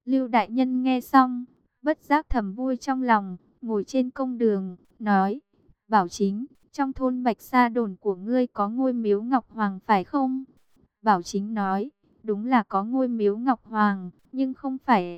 Lưu đại nhân nghe xong, bất giác thầm vui trong lòng, ngồi trên công đường, nói, Bảo Chính, trong thôn Bạch Sa Đồn của ngươi có ngôi miếu Ngọc Hoàng phải không? Bảo Chính nói, đúng là có ngôi miếu Ngọc Hoàng, nhưng không phải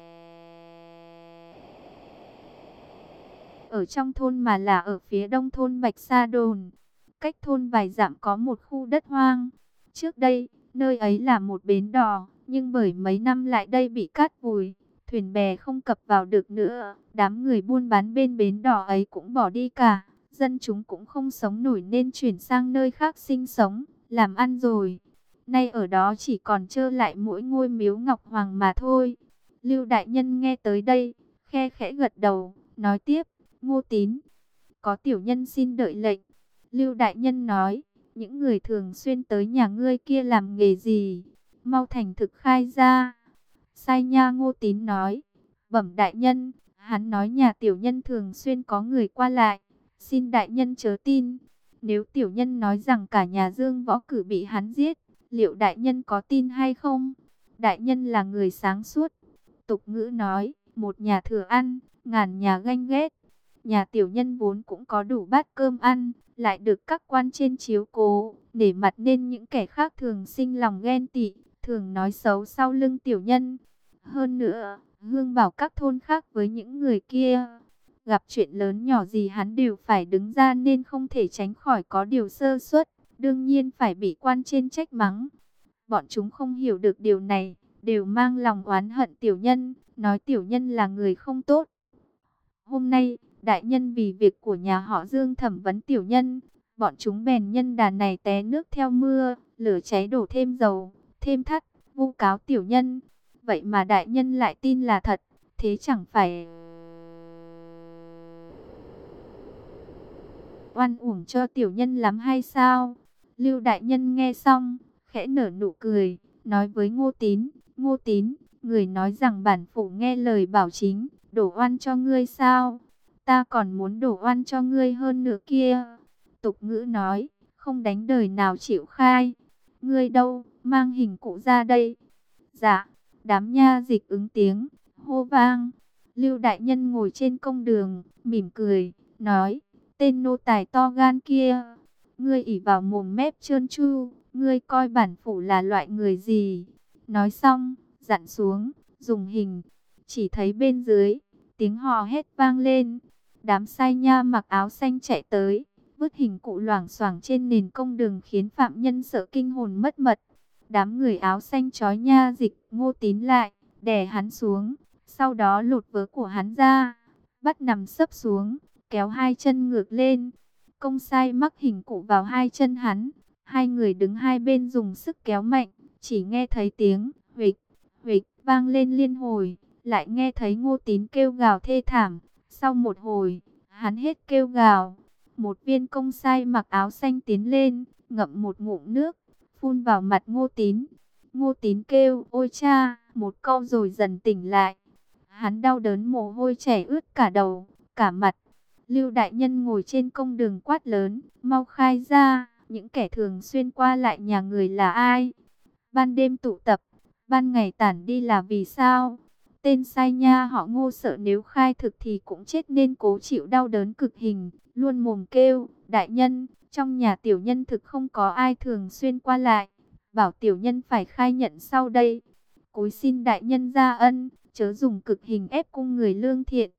ở trong thôn mà là ở phía đông thôn Bạch Sa Đồn. Cách thôn vài dặm có một khu đất hoang. Trước đây, nơi ấy là một bến đò, nhưng bởi mấy năm lại đây bị cát vùi, thuyền bè không cập vào được nữa. Đám người buôn bán bên bến đò ấy cũng bỏ đi cả. Dân chúng cũng không sống nổi nên chuyển sang nơi khác sinh sống, làm ăn rồi. Nay ở đó chỉ còn trơ lại mỗi ngôi miếu Ngọc Hoàng mà thôi. Lưu đại nhân nghe tới đây, khe khẽ gật đầu, nói tiếp, Ngô Tín, có tiểu nhân xin đợi lệnh. Lưu đại nhân nói, những người thường xuyên tới nhà ngươi kia làm nghề gì? Mau thành thực khai ra. Sai nha. Ngô Tín nói, bẩm đại nhân, hắn nói nhà tiểu nhân thường xuyên có người qua lại. Xin đại nhân chớ tin. Nếu tiểu nhân nói rằng cả nhà Dương Võ Cử bị hắn giết, liệu đại nhân có tin hay không? Đại nhân là người sáng suốt. Tục ngữ nói, một nhà thừa ăn, ngàn nhà ganh ghét. Nhà tiểu nhân vốn cũng có đủ bát cơm ăn, lại được các quan trên chiếu cố, nể mặt nên những kẻ khác thường sinh lòng ghen tị, thường nói xấu sau lưng tiểu nhân. Hơn nữa, Hương bảo các thôn khác với những người kia, gặp chuyện lớn nhỏ gì hắn đều phải đứng ra nên không thể tránh khỏi có điều sơ suất, đương nhiên phải bị quan trên trách mắng. Bọn chúng không hiểu được điều này, đều mang lòng oán hận tiểu nhân, nói tiểu nhân là người không tốt. Hôm nay, đại nhân vì việc của nhà họ Dương thẩm vấn tiểu nhân, bọn chúng bèn nhân đàn này té nước theo mưa, lửa cháy đổ thêm dầu, thêm thắt, vu cáo tiểu nhân. Vậy mà đại nhân lại tin là thật, thế chẳng phải oan uổng cho tiểu nhân lắm hay sao? Lưu đại nhân nghe xong, khẽ nở nụ cười, nói với Ngô Tín, người nói rằng bản phủ nghe lời Bảo Chính, đổ oan cho ngươi sao? Ta còn muốn đổ oan cho ngươi hơn nữa kia. Tục ngữ nói, không đánh đời nào chịu khai. Ngươi đâu, mang hình cụ ra đây. Dạ, đám nha dịch ứng tiếng, hô vang. Lưu đại nhân ngồi trên công đường, mỉm cười, nói, tên nô tài to gan kia, ngươi ỷ vào mồm mép trơn tru, ngươi coi bản phủ là loại người gì? Nói xong, dặn xuống, dùng hình, chỉ thấy bên dưới, tiếng hò hét vang lên. Đám sai nha mặc áo xanh chạy tới, vứt hình cụ loảng xoảng trên nền công đường khiến phạm nhân sợ kinh hồn mất mật. Đám người áo xanh trói nha dịch Ngô Tín lại, đè hắn xuống, sau đó lột vớ của hắn ra, bắt nằm sấp xuống, kéo hai chân ngược lên. Công sai mắc hình cụ vào hai chân hắn, hai người đứng hai bên dùng sức kéo mạnh, chỉ nghe thấy tiếng huỵch, huỵch vang lên liên hồi, lại nghe thấy Ngô Tín kêu gào thê thảm. Sau một hồi, hắn hết kêu gào, một viên công sai mặc áo xanh tiến lên, ngậm một ngụm nước, phun vào mặt Ngô Tín. Ngô Tín kêu, ôi cha, một câu rồi dần tỉnh lại. Hắn đau đớn mồ hôi chảy ướt cả đầu, cả mặt. Lưu đại nhân ngồi trên công đường quát lớn, mau khai ra, những kẻ thường xuyên qua lại nhà người là ai? Ban đêm tụ tập, ban ngày tản đi là vì sao? Tên sai nha họ Ngô sợ nếu khai thực thì cũng chết nên cố chịu đau đớn cực hình, luôn mồm kêu, đại nhân, trong nhà tiểu nhân thực không có ai thường xuyên qua lại, bảo tiểu nhân phải khai nhận sau đây. Cúi xin đại nhân ra ân, chớ dùng cực hình ép cung người lương thiện.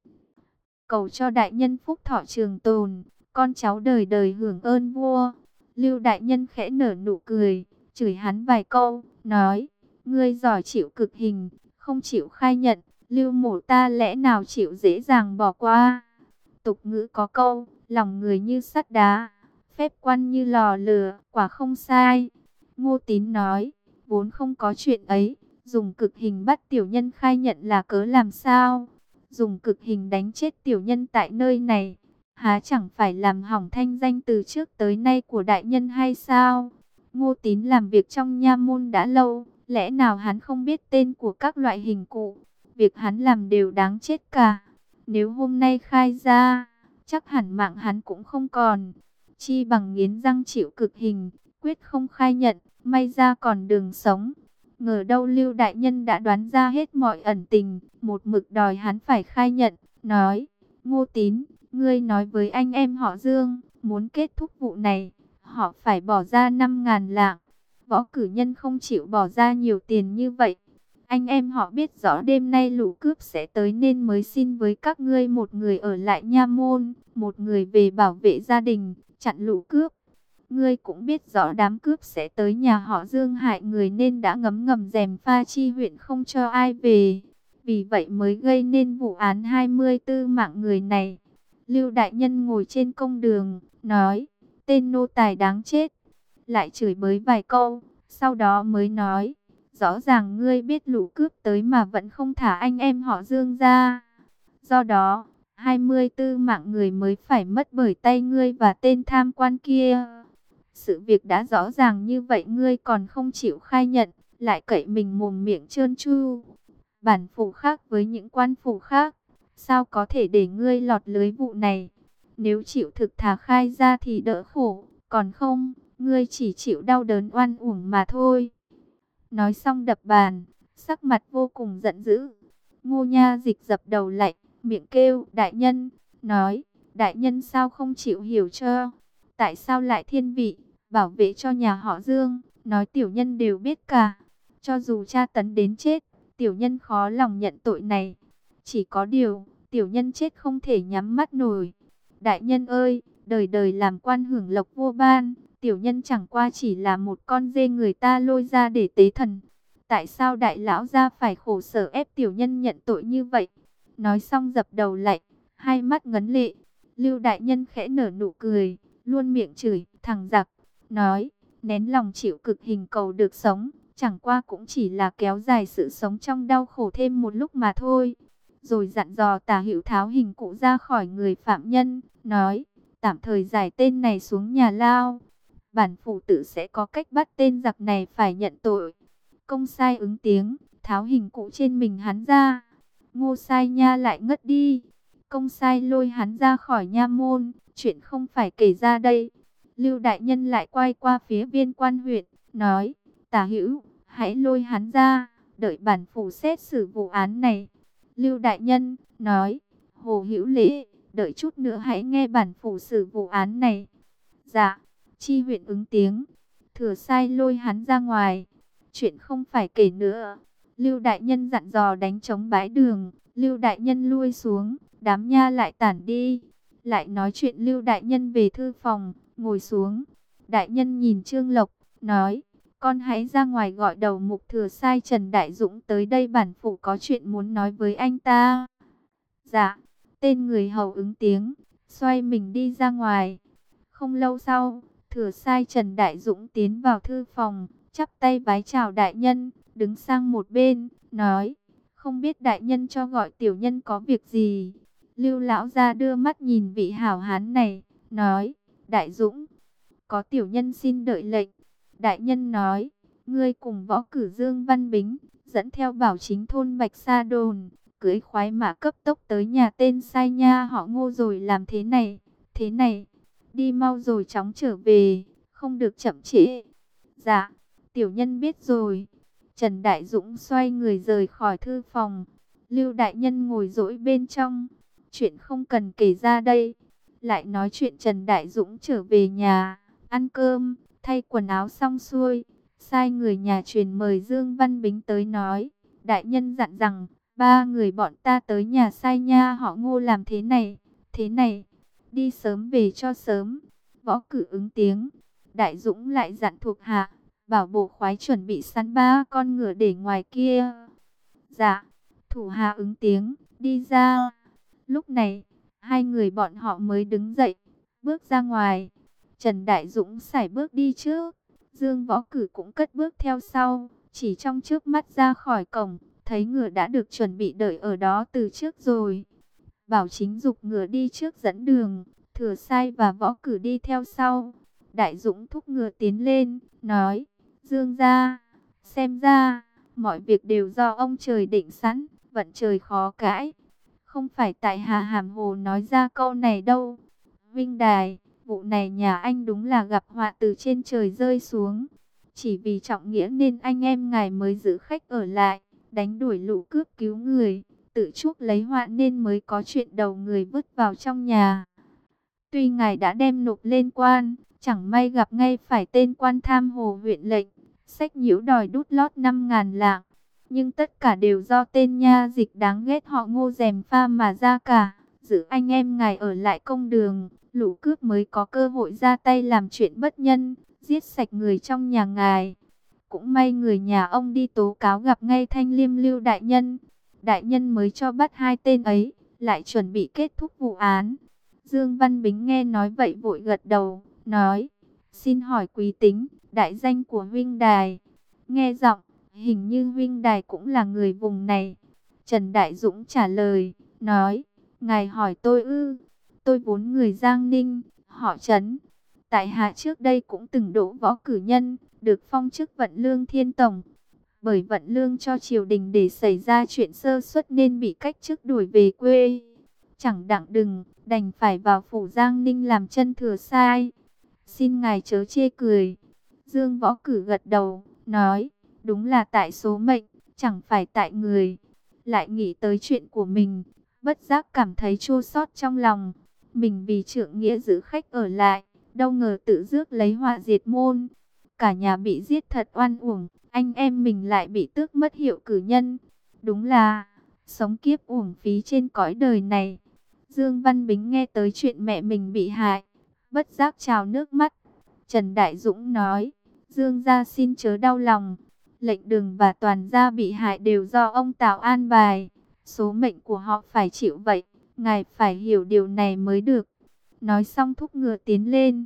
Cầu cho đại nhân phúc thọ trường tồn, con cháu đời đời hưởng ơn vua. Lưu đại nhân khẽ nở nụ cười, chửi hắn vài câu, nói, ngươi giỏi chịu cực hình, không chịu khai nhận, Lưu mổ ta lẽ nào chịu dễ dàng bỏ qua. Tục ngữ có câu, lòng người như sắt đá, phép quan như lò lửa, quả không sai. Ngô Tín nói, vốn không có chuyện ấy, dùng cực hình bắt tiểu nhân khai nhận là cớ làm sao? Dùng cực hình đánh chết tiểu nhân tại nơi này, há chẳng phải làm hỏng thanh danh từ trước tới nay của đại nhân hay sao? Ngô Tín làm việc trong nha môn đã lâu, lẽ nào hắn không biết tên của các loại hình cụ? Việc hắn làm đều đáng chết cả. Nếu hôm nay khai ra, chắc hẳn mạng hắn cũng không còn. Chi bằng nghiến răng chịu cực hình, quyết không khai nhận, may ra còn đường sống. Ngờ đâu Lưu đại nhân đã đoán ra hết mọi ẩn tình, một mực đòi hắn phải khai nhận, nói: Ngô Tín, ngươi nói với anh em họ Dương, muốn kết thúc vụ này, họ phải bỏ ra 5.000 lạng. Võ Cử Nhân không chịu bỏ ra nhiều tiền như vậy. Anh em họ biết rõ đêm nay lũ cướp sẽ tới nên mới xin với các ngươi, một người ở lại nha môn, một người về bảo vệ gia đình, chặn lũ cướp. Ngươi cũng biết rõ đám cướp sẽ tới nhà họ Dương hại người nên đã ngấm ngầm gièm pha chi huyện không cho ai về. Vì vậy mới gây nên vụ án 24 mạng người này. Lưu đại nhân ngồi trên công đường, nói: tên nô tài đáng chết. Lại chửi bới vài câu, sau đó mới nói: rõ ràng ngươi biết lũ cướp tới mà vẫn không thả anh em họ Dương ra. Do đó, 24 mạng người mới phải mất bởi tay ngươi và tên tham quan kia. Sự việc đã rõ ràng như vậy ngươi còn không chịu khai nhận, lại cậy mình mồm miệng trơn tru. Bản phủ khác với những quan phủ khác, sao có thể để ngươi lọt lưới vụ này? Nếu chịu thực thà khai ra thì đỡ khổ, còn không, ngươi chỉ chịu đau đớn oan uổng mà thôi. Nói xong đập bàn, sắc mặt vô cùng giận dữ. Ngô Nha Dịch dập đầu lạy, miệng kêu: đại nhân, nói, đại nhân sao không chịu hiểu cho? Tại sao lại thiên vị, bảo vệ cho nhà họ Dương? Nói tiểu nhân đều biết cả. Cho dù tra tấn đến chết, tiểu nhân khó lòng nhận tội này. Chỉ có điều, tiểu nhân chết không thể nhắm mắt nổi. Đại nhân ơi, đời đời làm quan hưởng lộc vô ban, tiểu nhân chẳng qua chỉ là một con dê người ta lôi ra để tế thần. Tại sao đại lão gia phải khổ sở ép tiểu nhân nhận tội như vậy? Nói xong dập đầu lạy, hai mắt ngấn lệ. Lưu đại nhân khẽ nở nụ cười, luôn miệng chửi: thằng giặc. Nói: nén lòng chịu cực hình cầu được sống, chẳng qua cũng chỉ là kéo dài sự sống trong đau khổ thêm một lúc mà thôi. Rồi dặn dò Tả Hữu tháo hình cụ ra khỏi người phạm nhân, nói: tạm thời giải tên này xuống nhà lao. Bản phủ tử sẽ có cách bắt tên giặc này phải nhận tội. Công sai ứng tiếng, tháo hình cụ trên mình hắn ra. Ngô Sai Nha lại ngất đi. Công sai lôi hắn ra khỏi nha môn, chuyện không phải kể ra đây. Lưu đại nhân lại quay qua phía Viên Quan huyện, nói: Tả Hữu, hãy lôi hắn ra, đợi bản phủ xét xử vụ án này. Lưu đại nhân nói: Hồ Hữu Lễ, đợi chút nữa hãy nghe bản phủ xử vụ án này. Dạ. Chi huyện ứng tiếng. Thừa sai lôi hắn ra ngoài. Chuyện không phải kể nữa. Lưu đại nhân dặn dò đánh trống bãi đường. Lưu đại nhân lui xuống, đám nha lại tản đi. Lại nói chuyện Lưu đại nhân về thư phòng, ngồi xuống. Đại nhân nhìn Trương Lộc, nói: con hãy ra ngoài gọi đầu mục thừa sai Trần Đại Dũng tới đây, bản phủ có chuyện muốn nói với anh ta. Dạ. Tên người hầu ứng tiếng, xoay mình đi ra ngoài. Không lâu sau, thừa sai Trần Đại Dũng tiến vào thư phòng, chắp tay vái chào đại nhân, đứng sang một bên, nói: không biết đại nhân cho gọi tiểu nhân có việc gì? Lưu lão gia đưa mắt nhìn vị hảo hán này, nói: Đại Dũng, có tiểu nhân xin đợi lệnh. Đại nhân nói: ngươi cùng Võ Cử Dương Văn Bính dẫn theo Bảo Chính thôn Bạch Sa Đồn, cưỡi khoái mã cấp tốc tới nhà tên sai nha họ Ngô rồi làm thế này, thế này. Đi mau rồi chóng trở về, không được chậm trễ. Dạ, tiểu nhân biết rồi. Trần Đại Dũng xoay người rời khỏi thư phòng. Lưu đại nhân ngồi dỗi bên trong. Chuyện không cần kể ra đây. Lại nói chuyện Trần Đại Dũng trở về nhà, ăn cơm, thay quần áo xong xuôi, sai người nhà truyền mời Dương Văn Bính tới, nói: đại nhân dặn rằng 3 người bọn ta tới nhà sai nha họ Ngô làm thế này, thế này. Đi sớm về cho sớm. Võ Cử ứng tiếng. Đại Dũng lại dặn thuộc hạ, bảo bộ khoái chuẩn bị sẵn 3 con ngựa để ngoài kia. Dạ. Thủ hạ ứng tiếng, đi ra. Lúc này, hai người bọn họ mới đứng dậy, bước ra ngoài. Trần Đại Dũng sải bước đi trước, Dương Võ Cử cũng cất bước theo sau. Chỉ trong trước mắt ra khỏi cổng, thấy ngựa đã được chuẩn bị đợi ở đó từ trước rồi. Bảo Chính giục ngựa đi trước dẫn đường, Thừa sai và Võ Cử đi theo sau. Đại Dũng thúc ngựa tiến lên, nói: Dương gia, xem ra mọi việc đều do ông trời định sẵn, vận trời khó cãi. Không phải tại hạ hàm hồ nói ra câu này đâu. Vinh Đài, vụ này nhà anh đúng là gặp họa từ trên trời rơi xuống. Chỉ vì trọng nghĩa nên anh em ngài mới giữ khách ở lại, đánh đuổi lũ cướp cứu người, tự chuốc lấy họa nên mới có chuyện đầu người vứt vào trong nhà. Tuy ngài đã đem nộp lên quan, chẳng may gặp ngay phải tên quan tham hồ huyện lệnh, sách nhiễu đòi đút lót 5.000 lạng. Nhưng tất cả đều do tên nha dịch đáng ghét họ Ngô gièm pha mà ra cả. Giữ anh em ngài ở lại công đường, lũ cướp mới có cơ hội ra tay làm chuyện bất nhân, giết sạch người trong nhà ngài. Cũng may người nhà ông đi tố cáo gặp ngay Thanh Liêm Lưu đại nhân. Đại nhân mới cho bắt hai tên ấy, lại chuẩn bị kết thúc vụ án. Dương Văn Bính nghe nói vậy vội gật đầu, nói: xin hỏi quý tính, đại danh của huynh đài. Nghe giọng, hình như huynh đài cũng là người vùng này. Trần Đại Dũng trả lời, nói: ngài hỏi tôi ư? Tôi vốn người Giang Ninh, họ Trấn. Tại hạ trước đây cũng từng đỗ võ cử nhân, được phong chức Vận Lương Thiên Tổng. Bởi Vận Lương cho triều đình để xảy ra chuyện sơ suất nên bị cách chức đuổi về quê. Chẳng đặng đừng, đành phải vào phủ Giang Ninh làm chân thừa sai. Xin ngài chớ chê cười. Dương Võ Cử gật đầu, nói: đúng là tại số mệnh, chẳng phải tại người. Lại nghĩ tới chuyện của mình, bất giác cảm thấy chua xót trong lòng. Mình vì trượng nghĩa giữ khách ở lại, đâu ngờ tự rước lấy họa diệt môn. Cả nhà bị giết thật oan uổng, anh em mình lại bị tước mất hiệu cử nhân. Đúng là sống kiếp uổng phí trên cõi đời này. Dương Văn Bính nghe tới chuyện mẹ mình bị hại, bất giác trào nước mắt. Trần Đại Dũng nói: Dương gia xin chớ đau lòng. Lệnh Đường và toàn gia bị hại đều do ông tạo an bài. Số mệnh của họ phải chịu vậy, ngài phải hiểu điều này mới được. Nói xong thúc ngựa tiến lên.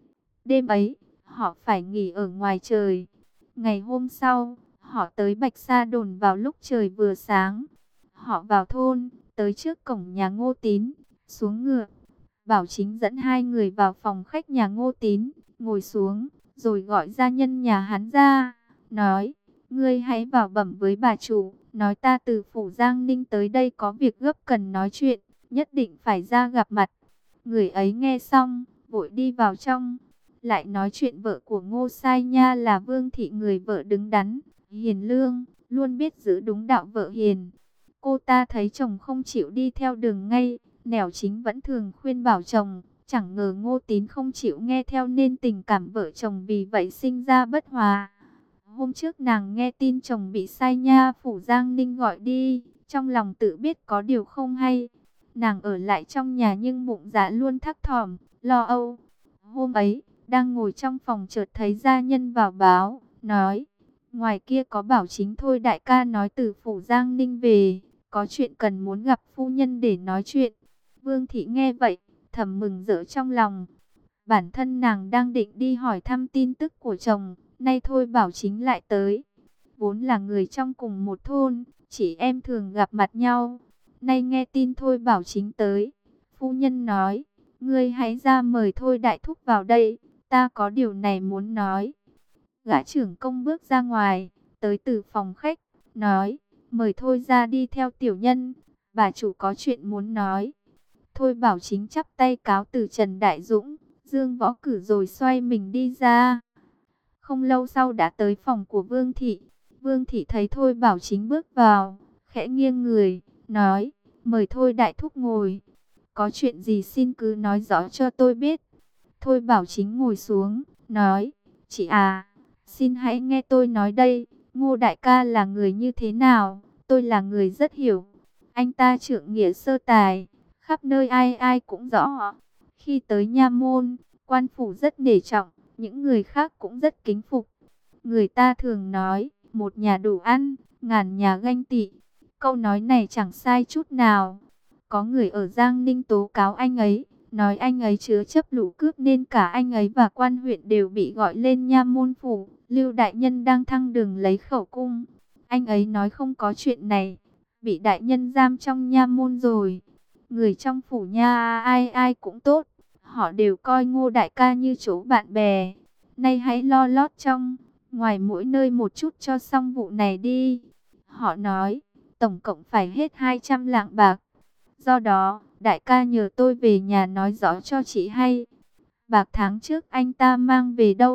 Đêm ấy, họ phải nghỉ ở ngoài trời. Ngày hôm sau, họ tới Bạch Sa Đồn vào lúc trời vừa sáng. Họ vào thôn, tới trước cổng nhà Ngô Tín, xuống ngựa. Bảo Chính dẫn hai người vào phòng khách nhà Ngô Tín, ngồi xuống, rồi gọi gia nhân nhà hắn ra, nói: ngươi hãy vào bẩm với bà chủ, nói ta từ phủ Giang Ninh tới đây có việc gấp cần nói chuyện, nhất định phải ra gặp mặt. Người ấy nghe xong, vội đi vào trong, lại nói chuyện vợ của Ngô Sai Nha là Vương Thị, người vợ đứng đắn, hiền lương, luôn biết giữ đúng đạo vợ hiền. Cô ta thấy chồng không chịu đi theo đường ngay, nẻo chính vẫn thường khuyên bảo chồng, chẳng ngờ Ngô Tín không chịu nghe theo nên tình cảm vợ chồng vì vậy sinh ra bất hòa. Hôm trước nàng nghe tin chồng bị Sai Nha phủ Giang Ninh gọi đi, trong lòng tự biết có điều không hay. Nàng ở lại trong nhà nhưng bụng dạ luôn thấp thỏm, lo âu. Hôm ấy, đang ngồi trong phòng chợt thấy gia nhân vào báo, nói: ngoài kia có Bảo Chính thôi đại ca nói từ phủ Giang Ninh về, có chuyện cần muốn gặp phu nhân để nói chuyện. Vương Thị nghe vậy, thầm mừng rỡ trong lòng. Bản thân nàng đang định đi hỏi thăm tin tức của chồng, nay thôi Bảo Chính lại tới. Vốn là người trong cùng một thôn, chị em thường gặp mặt nhau. Nay nghe tin thôi Bảo Chính tới, phu nhân nói: ngươi hãy ra mời thôi đại thúc vào đây, ta có điều này muốn nói. Gã trưởng công bước ra ngoài, tới từ phòng khách, nói: mời thôi ra đi theo tiểu nhân, bà chủ có chuyện muốn nói. Thôi Bảo Chính chắp tay cáo từ Trần Đại Dũng, Dương Võ Cử rồi xoay mình đi ra. Không lâu sau đã tới phòng của Vương Thị. Vương Thị thấy Thôi Bảo Chính bước vào, khẽ nghiêng người, nói: mời Thôi đại thúc ngồi. Có chuyện gì xin cứ nói rõ cho tôi biết. Thôi Bảo Chính ngồi xuống, nói: chị à, xin hãy nghe tôi nói đây. Ngô đại ca là người như thế nào, tôi là người rất hiểu. Anh ta trượng nghĩa sơ tài, khắp nơi ai ai cũng rõ. Khi tới nha môn, quan phủ rất nể trọng, những người khác cũng rất kính phục. Người ta thường nói, một nhà đủ ăn, ngàn nhà ganh tị. Câu nói này chẳng sai chút nào. Có người ở Giang Ninh tố cáo anh ấy, nói anh ấy chứa chấp lũ cướp nên cả anh ấy và quan huyện đều bị gọi lên nha môn phủ. Lưu đại nhân đang thăng đường lấy khẩu cung. Anh ấy nói không có chuyện này, bị đại nhân giam trong nha môn rồi. Người trong phủ nha ai ai cũng tốt, họ đều coi Ngô đại ca như chỗ bạn bè. Nay hãy lo lót trong, ngoài mỗi nơi một chút cho xong vụ này đi. Họ nói, tổng cộng phải hết 200 lạng bạc. Do đó, đại ca nhờ tôi về nhà nói rõ cho chị hay. Bạc tháng trước anh ta mang về đâu,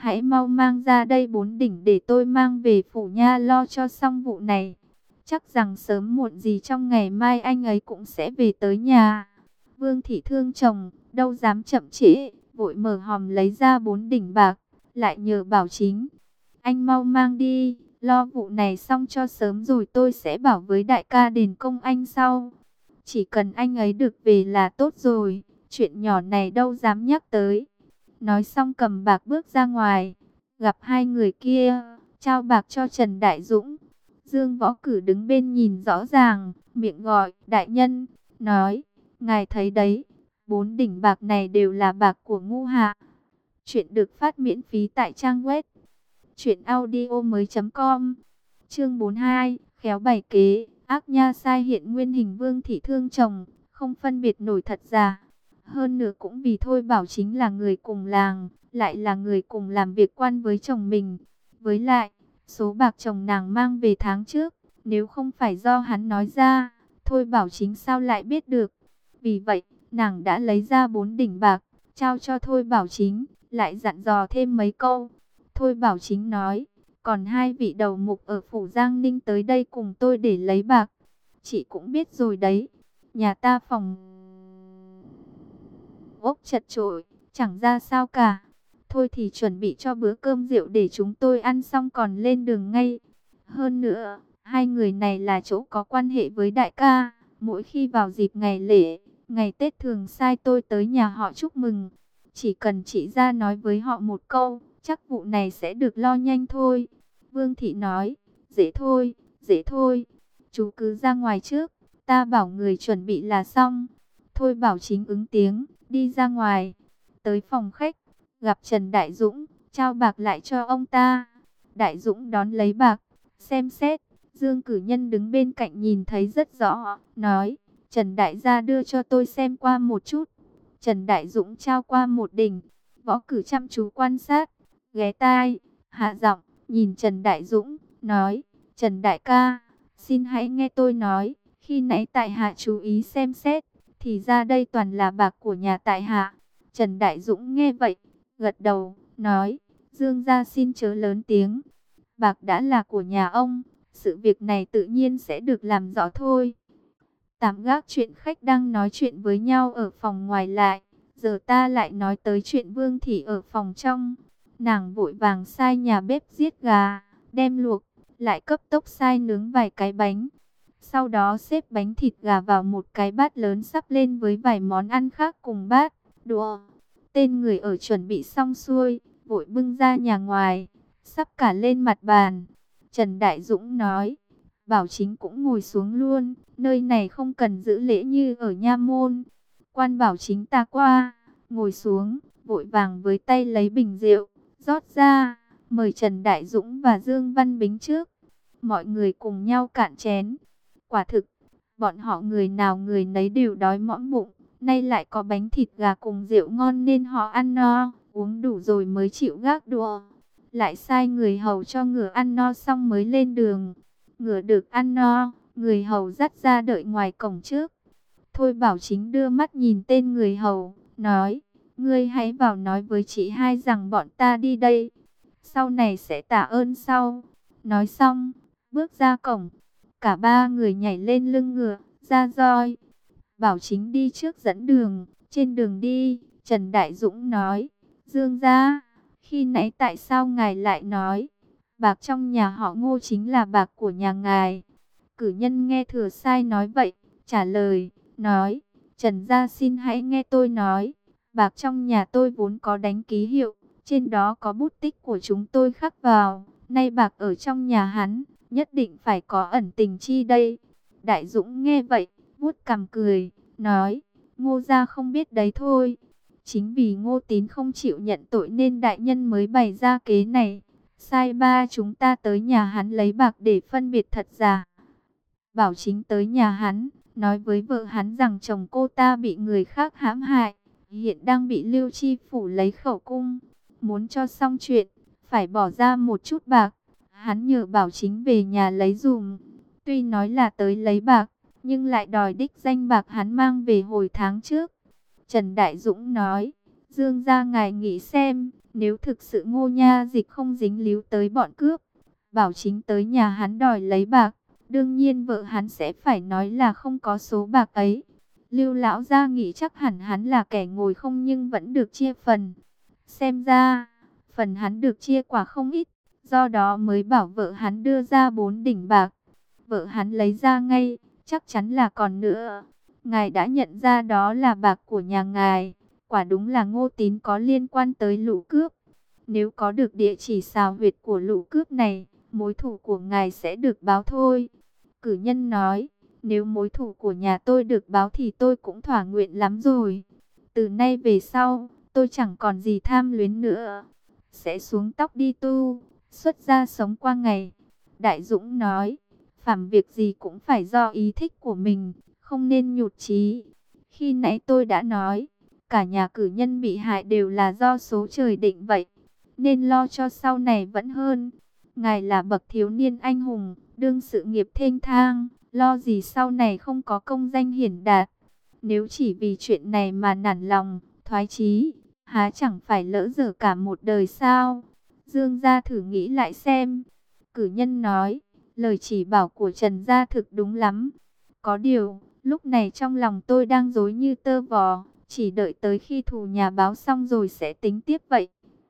hãy mau mang ra đây 4 đỉnh để tôi mang về phủ nha lo cho xong vụ này. Chắc rằng sớm muộn gì trong ngày mai anh ấy cũng sẽ về tới nhà. Vương thị thương chồng, đâu dám chậm trễ, vội mở hòm lấy ra 4 đỉnh bạc, lại nhờ Bảo Chính: anh mau mang đi, lo vụ này xong cho sớm rồi tôi sẽ bảo với đại ca đền công anh sau. Chỉ cần anh ấy được về là tốt rồi, chuyện nhỏ này đâu dám nhắc tới. Nói xong cầm bạc bước ra ngoài, gặp hai người kia, trao bạc cho Trần Đại Dũng. Dương Võ Cử đứng bên nhìn rõ ràng, miệng gọi: đại nhân, nói, ngài thấy đấy, 4 đỉnh bạc này đều là bạc của Ngu Hạ. Chuyện được phát miễn phí tại trang web truyệnaudiomoi.com. Chương 42, khéo bày kế, ác nha sai hiện nguyên hình Vương thị thương chồng, không phân biệt nổi thật giả. Hơn nữa cũng vì Thôi Bảo Chính là người cùng làng, lại là người cùng làm việc quan với chồng mình. Với lại, số bạc chồng nàng mang về tháng trước, nếu không phải do hắn nói ra, Thôi Bảo Chính sao lại biết được. Vì vậy, nàng đã lấy ra 4 đỉnh bạc, trao cho Thôi Bảo Chính, lại dặn dò thêm mấy câu. Thôi Bảo Chính nói: còn hai vị đầu mục ở phủ Giang Ninh tới đây cùng tôi để lấy bạc. Chị cũng biết rồi đấy, nhà ta phòng ốc chật chội, chẳng ra sao cả. Thôi thì chuẩn bị cho bữa cơm rượu để chúng tôi ăn xong còn lên đường ngay. Hơn nữa, hai người này là chỗ có quan hệ với đại ca. Mỗi khi vào dịp ngày lễ, ngày Tết thường sai tôi tới nhà họ chúc mừng. Chỉ cần chị ra nói với họ một câu, chắc vụ này sẽ được lo nhanh thôi. Vương thị nói: dễ thôi, dễ thôi. Chú cứ ra ngoài trước, ta bảo người chuẩn bị là xong. Thôi Bảo Chính ứng tiếng, đi ra ngoài. Tới phòng khách, gặp Trần Đại Dũng, trao bạc lại cho ông ta. Đại Dũng đón lấy bạc, xem xét. Dương Cử Nhân đứng bên cạnh nhìn thấy rất rõ, nói: Trần Đại gia đưa cho tôi xem qua một chút. Trần Đại Dũng trao qua một đỉnh. Võ Cử chăm chú quan sát, ghé tai, hạ giọng, nhìn Trần Đại Dũng, nói: Trần Đại ca, xin hãy nghe tôi nói. Khi nãy tại hạ chú ý xem xét, thì ra đây toàn là bạc của nhà tại hạ. Trần Đại Dũng nghe vậy, gật đầu, nói: Dương gia xin chớ lớn tiếng. Bạc đã là của nhà ông, sự việc này tự nhiên sẽ được làm rõ thôi. Tạm gác chuyện khách đang nói chuyện với nhau ở phòng ngoài lại. Giờ ta lại nói tới chuyện Vương thị ở phòng trong. Nàng vội vàng sai nhà bếp giết gà, đem luộc, lại cấp tốc sai nướng vài cái bánh. Sau đó xếp bánh thịt gà vào một cái bát lớn sắp lên với vài món ăn khác cùng bát, đũa. Tên người ở chuẩn bị xong xuôi, vội bưng ra nhà ngoài, sắp cả lên mặt bàn. Trần Đại Dũng nói: Bảo Chính cũng ngồi xuống luôn, nơi này không cần giữ lễ như ở nha môn. Quan Bảo Chính ta qua, ngồi xuống, vội vàng với tay lấy bình rượu, rót ra, mời Trần Đại Dũng và Dương Văn Bính trước. Mọi người cùng nhau cạn chén. Quả thực, bọn họ người nào người nấy đều đói mõm bụng, nay lại có bánh thịt gà cùng rượu ngon nên họ ăn no, uống đủ rồi mới chịu gác đũa. Lại sai người hầu cho ngựa ăn no xong mới lên đường. Ngựa được ăn no, người hầu dắt ra đợi ngoài cổng trước. Thôi Bảo Chính đưa mắt nhìn tên người hầu, nói: ngươi hãy vào nói với chị hai rằng bọn ta đi đây, sau này sẽ tạ ơn sau. Nói xong, bước ra cổng. Cả ba người nhảy lên lưng ngựa, ra roi. Bảo Chính đi trước dẫn đường. Trên đường đi, Trần Đại Dũng nói: Dương gia, khi nãy tại sao ngài lại nói bạc trong nhà họ Ngô chính là bạc của nhà ngài? Cử nhân nghe thừa sai nói vậy, trả lời, nói: Trần gia xin hãy nghe tôi nói. Bạc trong nhà tôi vốn có đánh ký hiệu, trên đó có bút tích của chúng tôi khắc vào. Nay bạc ở trong nhà hắn, nhất định phải có ẩn tình chi đây. Đại Dũng nghe vậy, vuốt cằm cười, nói: Ngô gia không biết đấy thôi. Chính vì Ngô Tín không chịu nhận tội nên đại nhân mới bày ra kế này, sai ba chúng ta tới nhà hắn lấy bạc để phân biệt thật giả. Bảo Chính tới nhà hắn, nói với vợ hắn rằng chồng cô ta bị người khác hãm hại, hiện đang bị Lưu Chi phủ lấy khẩu cung, muốn cho xong chuyện, phải bỏ ra một chút bạc. Hắn nhờ Bảo Chính về nhà lấy dùm. Tuy nói là tới lấy bạc, nhưng lại đòi đích danh bạc hắn mang về hồi tháng trước. Trần Đại Dũng nói: Dương gia ngài nghĩ xem, Nếu thực sự Ngô Nha Dịch không dính líu tới bọn cướp, bảo chính tới nhà hắn đòi lấy bạc, đương nhiên vợ hắn sẽ phải nói là không có số bạc ấy. Lưu lão gia nghĩ chắc hẳn hắn là kẻ ngồi không nhưng vẫn được chia phần. Xem ra, phần hắn được chia quả không ít, do đó mới bảo vợ hắn đưa ra 4 đỉnh bạc. Vợ hắn lấy ra ngay, chắc chắn là còn nữa. Ngài đã nhận ra đó là bạc của nhà ngài, quả đúng là Ngô Tín có liên quan tới lũ cướp. Nếu có được địa chỉ xào huyệt của lũ cướp này, mối thù của ngài sẽ được báo thôi. Cử nhân nói, nếu mối thù của nhà tôi được báo thì tôi cũng thỏa nguyện lắm rồi. Từ nay về sau, tôi chẳng còn gì tham luyến nữa. Sẽ xuống tóc đi tu, xuất gia sống qua ngày. Đại Dũng nói, phàm việc gì cũng phải do ý thích của mình, không nên nhụt chí. Khi nãy tôi đã nói, cả nhà cử nhân bị hại đều là do số trời định vậy, nên lo cho sau này vẫn hơn. Ngài là bậc thiếu niên anh hùng, đương sự nghiệp thênh thang, lo gì sau này không có công danh hiển đạt. Nếu chỉ vì chuyện này mà nản lòng, thoái chí, há chẳng phải lỡ dở cả một đời sao? Dương gia thử nghĩ lại xem. Cử nhân nói, lời chỉ bảo của Trần gia thực đúng lắm. Có điều, lúc này trong lòng tôi đang rối như tơ vò, chỉ đợi tới khi thù nhà báo xong rồi sẽ tính tiếp vậy.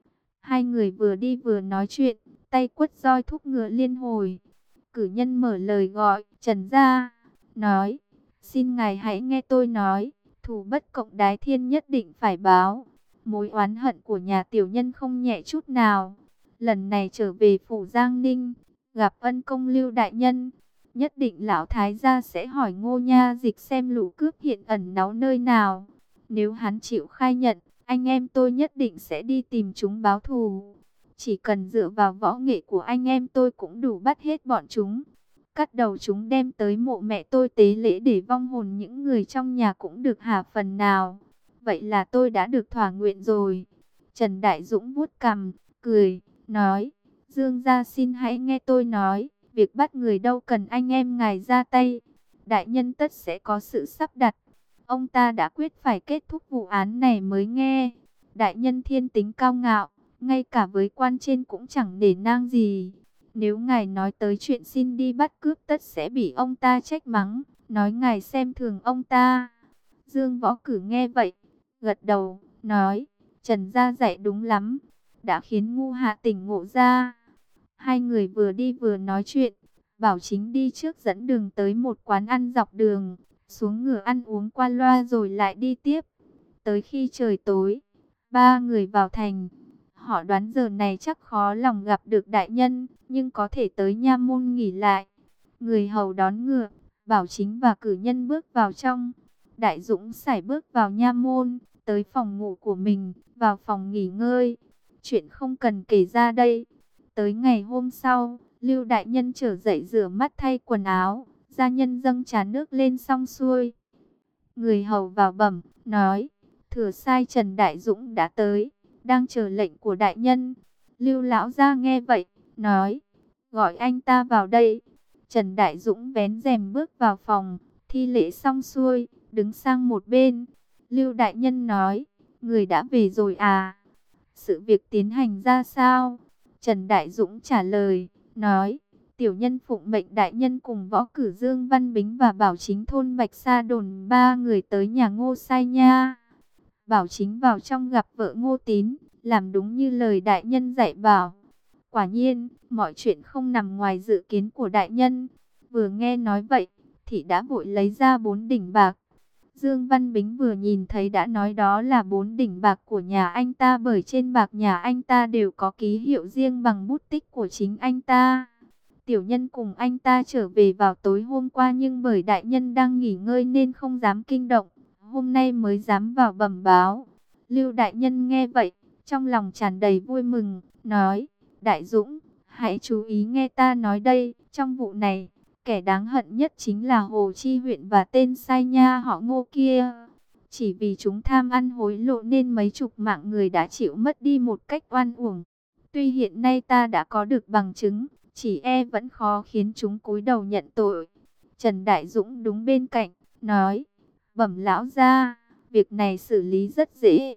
Hai người vừa đi vừa nói chuyện, tay quất roi thúc ngựa liên hồi. Cử nhân mở lời gọi, Trần gia, nói, xin ngài hãy nghe tôi nói, thù bất cộng đái thiên nhất định phải báo. Mối oán hận của nhà tiểu nhân không nhẹ chút nào. Lần này trở về phủ Giang Ninh, gặp ân công Lưu đại nhân, nhất định lão thái gia sẽ hỏi Ngô Nha Dịch xem lũ cướp hiện ẩn náu nơi nào. Nếu hắn chịu khai nhận, anh em tôi nhất định sẽ đi tìm chúng báo thù. Chỉ cần dựa vào võ nghệ của anh em tôi cũng đủ bắt hết bọn chúng. Cắt đầu chúng đem tới mộ mẹ tôi tế lễ để vong hồn những người trong nhà cũng được hả phần nào. Vậy là tôi đã được thỏa nguyện rồi. Trần Đại Dũng vuốt cằm, cười, nói, Dương gia xin hãy nghe tôi nói, việc bắt người đâu cần anh em ngài ra tay. Đại nhân tất sẽ có sự sắp đặt. Ông ta đã quyết phải kết thúc vụ án này mới nghe. Đại nhân thiên tính cao ngạo, ngay cả với quan trên cũng chẳng nể nang gì. Nếu ngài nói tới chuyện xin đi bắt cướp tất sẽ bị ông ta trách mắng, nói ngài xem thường ông ta. Dương Võ Cử nghe vậy, gật đầu, nói, Trần gia dạy đúng lắm, đã khiến ngu hạ tỉnh ngộ ra. Hai người vừa đi vừa nói chuyện, Bảo Chính đi trước dẫn đường tới một quán ăn dọc đường, xuống ngựa ăn uống qua loa rồi lại đi tiếp. Tới khi trời tối, ba người vào thành. Họ đoán giờ này chắc khó lòng gặp được đại nhân, nhưng có thể tới nha môn nghỉ lại. Người hầu đón ngựa, Bảo Chính và cử nhân bước vào trong. Đại Dũng sải bước vào nha môn, tới phòng ngủ của mình, vào phòng nghỉ ngơi. Chuyện không cần kể ra đây. Tới ngày hôm sau, Lưu đại nhân trở dậy rửa mắt thay quần áo, gia nhân dâng trà nước lên xong xuôi. Người hầu vào bẩm, nói, thừa sai Trần Đại Dũng đã tới, đang chờ lệnh của đại nhân. Lưu lão gia nghe vậy, nói, gọi anh ta vào đây. Trần Đại Dũng vén rèm bước vào phòng, thi lễ xong xuôi, đứng sang một bên. Lưu đại nhân nói, người đã về rồi à? Sự việc tiến hành ra sao? Trần Đại Dũng trả lời, nói, tiểu nhân phụng mệnh đại nhân cùng Võ Cử Dương Văn Bính và Bảo Chính thôn Bạch Sa Đồn 3 người tới nhà Ngô Sai Nha. Bảo Chính vào trong gặp vợ Ngô Tín, làm đúng như lời đại nhân dạy bảo. Quả nhiên, mọi chuyện không nằm ngoài dự kiến của đại nhân. Vừa nghe nói vậy, thì đã vội lấy ra 4 đỉnh bạc. Dương Văn Bính vừa nhìn thấy đã nói đó là 4 đỉnh bạc của nhà anh ta, bởi trên bạc nhà anh ta đều có ký hiệu riêng bằng bút tích của chính anh ta. Tiểu nhân cùng anh ta trở về vào tối hôm qua, nhưng bởi đại nhân đang nghỉ ngơi nên không dám kinh động, hôm nay mới dám vào bẩm báo. Lưu đại nhân nghe vậy, trong lòng tràn đầy vui mừng, nói, Đại Dũng, hãy chú ý nghe ta nói đây, trong vụ này, kẻ đáng hận nhất chính là Hồ Chi huyện và tên Sai Nha họ Ngô kia. Chỉ vì chúng tham ăn hối lộ nên mấy chục mạng người đã chịu mất đi một cách oan uổng. Tuy hiện nay ta đã có được bằng chứng, chỉ e vẫn khó khiến chúng cúi đầu nhận tội. Trần Đại Dũng đúng bên cạnh, nói, bẩm lão gia, việc này xử lý rất dễ.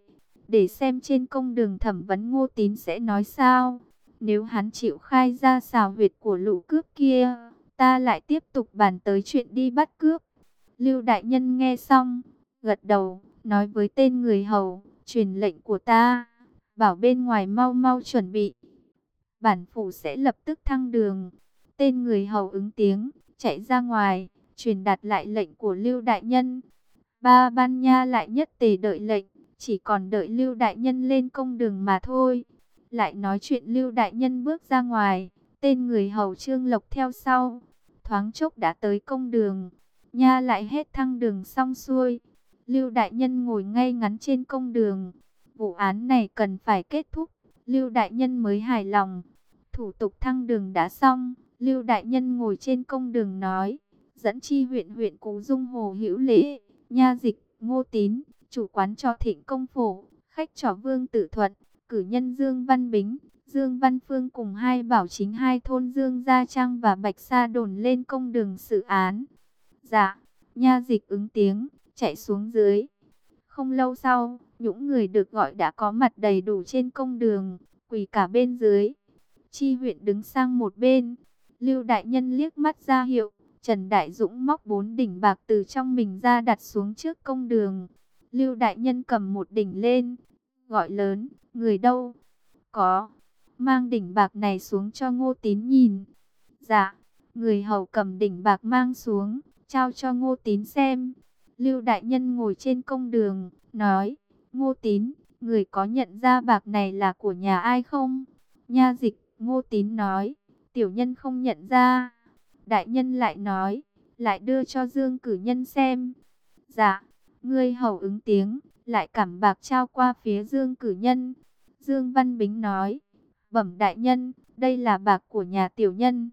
để xem trên công đường thẩm vấn Ngô Tín sẽ nói sao. Nếu hắn chịu khai ra xào huyệt của lũ cướp kia, ta lại tiếp tục bàn tới chuyện đi bắt cướp. Lưu đại nhân nghe xong, gật đầu, nói với tên người hầu, truyền lệnh của ta, bảo bên ngoài mau mau chuẩn bị. Bản phủ sẽ lập tức thăng đường. Tên người hầu ứng tiếng, chạy ra ngoài, truyền đạt lại lệnh của Lưu đại nhân. Ba Ban Nha lại nhất tề đợi lệnh, chỉ còn đợi Lưu đại nhân lên công đường mà thôi. Lại nói chuyện Lưu đại nhân bước ra ngoài, tên người hầu Trương Lộc theo sau. Thoáng chốc đã tới công đường, Nha lại hết thăng đường xong xuôi. Lưu đại nhân ngồi ngay ngắn trên công đường. Vụ án này cần phải kết thúc, Lưu đại nhân mới hài lòng. Thủ tục thăng đường đã xong, Lưu đại nhân ngồi trên công đường nói, dẫn chi huyện huyện Cú Dung Hồ Hữu Lễ, Nha Dịch, Ngô Tín, chủ quán trọ Thịnh Công Phổ, khách trọ Vương Tử Thuận, cử nhân Dương Văn Bính, Dương Văn Phương cùng hai bảo chính hai thôn Dương Gia Trang và Bạch Sa Đồn lên công đường xử án. Dạ, Nha Dịch ứng tiếng, chạy xuống dưới. Không lâu sau, những người được gọi đã có mặt đầy đủ trên công đường, quỳ cả bên dưới. Chi huyện đứng sang một bên. Lưu đại nhân liếc mắt ra hiệu, Trần Đại Dũng móc 4 đỉnh bạc từ trong mình ra đặt xuống trước công đường. Lưu đại nhân cầm một đỉnh lên, gọi lớn, người đâu? Có, mang đỉnh bạc này xuống cho Ngô Tín nhìn. Dạ, người hầu cầm đỉnh bạc mang xuống, trao cho Ngô Tín xem. Lưu đại nhân ngồi trên công đường, nói, Ngô Tín, người có nhận ra bạc này là của nhà ai không? Nha Dịch, Ngô Tín nói, tiểu nhân không nhận ra. Đại nhân lại nói, lại đưa cho Dương cử nhân xem. Dạ, ngươi hầu ứng tiếng, lại cảm bạc trao qua phía Dương cử nhân. Dương Văn Bính nói, bẩm đại nhân, đây là bạc của nhà tiểu nhân.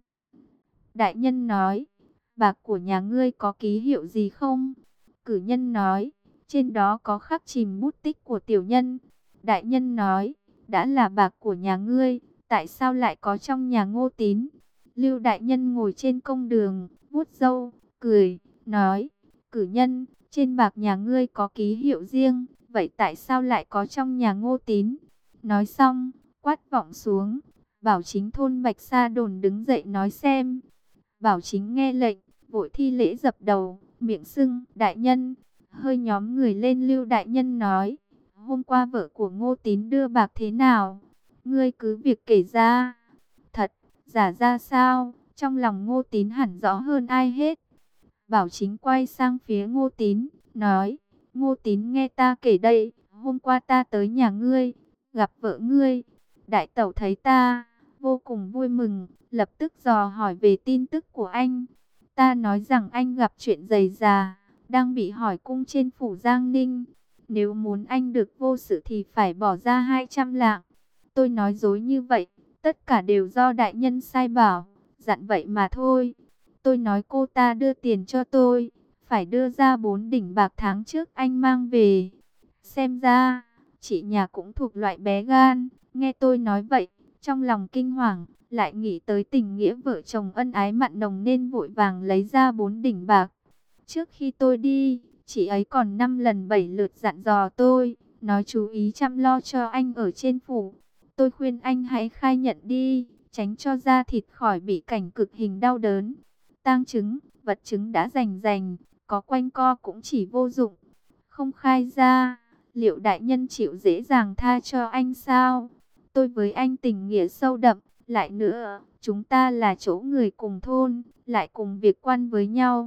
Đại nhân nói, bạc của nhà ngươi có ký hiệu gì không? Cử nhân nói, trên đó có khắc chìm bút tích của tiểu nhân. Đại nhân nói, đã là bạc của nhà ngươi, tại sao lại có trong nhà Ngô Tín? Lưu đại nhân ngồi trên công đường, vuốt râu, cười, nói, cử nhân, trên bạc nhà ngươi có ký hiệu riêng, vậy tại sao lại có trong nhà Ngô Tín? Nói xong, quát vọng xuống, Bảo Chính thôn Bạch Sa Đồn đứng dậy nói xem. Bảo Chính nghe lệnh, vội thi lễ dập đầu, miệng sưng, đại nhân, hơi nhóm người lên. Lưu đại nhân nói, hôm qua vợ của Ngô Tín đưa bạc thế nào? Ngươi cứ việc kể ra. Thật, giả ra sao? Trong lòng Ngô Tín hẳn rõ hơn ai hết. Bảo Chính quay sang phía Ngô Tín, nói, Ngô Tín nghe ta kể đây, hôm qua ta tới nhà ngươi, gặp vợ ngươi. Đại tẩu thấy ta, vô cùng vui mừng, lập tức dò hỏi về tin tức của anh. Ta nói rằng anh gặp chuyện rầy rà, đang bị hỏi cung trên phủ Giang Ninh. Nếu muốn anh được vô sự thì phải bỏ ra 200 lạng. Tôi nói dối như vậy, tất cả đều do đại nhân sai bảo, dặn vậy mà thôi. Tôi nói cô ta đưa tiền cho tôi, phải đưa ra 4 đỉnh bạc tháng trước anh mang về. Xem ra, chị nhà cũng thuộc loại bé gan, nghe tôi nói vậy, trong lòng kinh hoàng, lại nghĩ tới tình nghĩa vợ chồng ân ái mặn nồng nên vội vàng lấy ra 4 đỉnh bạc. Trước khi tôi đi, chị ấy còn 5 lần 7 lượt dặn dò tôi, nói chú ý chăm lo cho anh ở trên phủ. Tôi khuyên anh hãy khai nhận đi, tránh cho da thịt khỏi bị cảnh cực hình đau đớn. Tang chứng, vật chứng đã rành, có quanh co cũng chỉ vô dụng. Không khai ra, liệu đại nhân chịu dễ dàng tha cho anh sao? Tôi với anh tình nghĩa sâu đậm, lại nữa, chúng ta là chỗ người cùng thôn, lại cùng việc quan với nhau.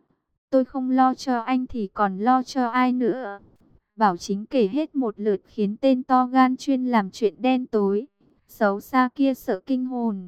Tôi không lo cho anh thì còn lo cho ai nữa? Bảo Chính kể hết một lượt khiến tên to gan chuyên làm chuyện đen tối, xấu xa kia sợ kinh hồn.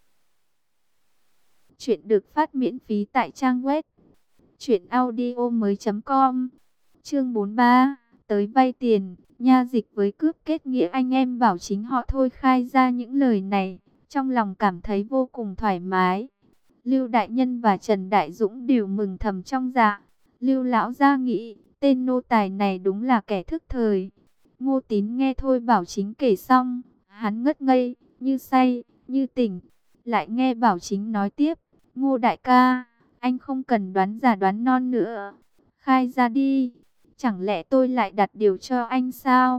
Chuyện được phát miễn phí tại trang web truyệnaudiomoi.com. Chương 43, tới vay tiền, Nha Dịch với cướp kết nghĩa anh em Bảo Chính họ thôi khai ra những lời này, trong lòng cảm thấy vô cùng thoải mái. Lưu đại nhân và Trần Đại Dũng đều mừng thầm trong dạ. Lưu lão gia nghĩ, tên nô tài này đúng là kẻ thức thời. Ngô Tín nghe thôi Bảo Chính kể xong, hắn ngất ngây, như say, như tỉnh. Lại nghe Bảo Chính nói tiếp, Ngô đại ca, anh không cần đoán già đoán non nữa. Khai ra đi, chẳng lẽ tôi lại đặt điều cho anh sao?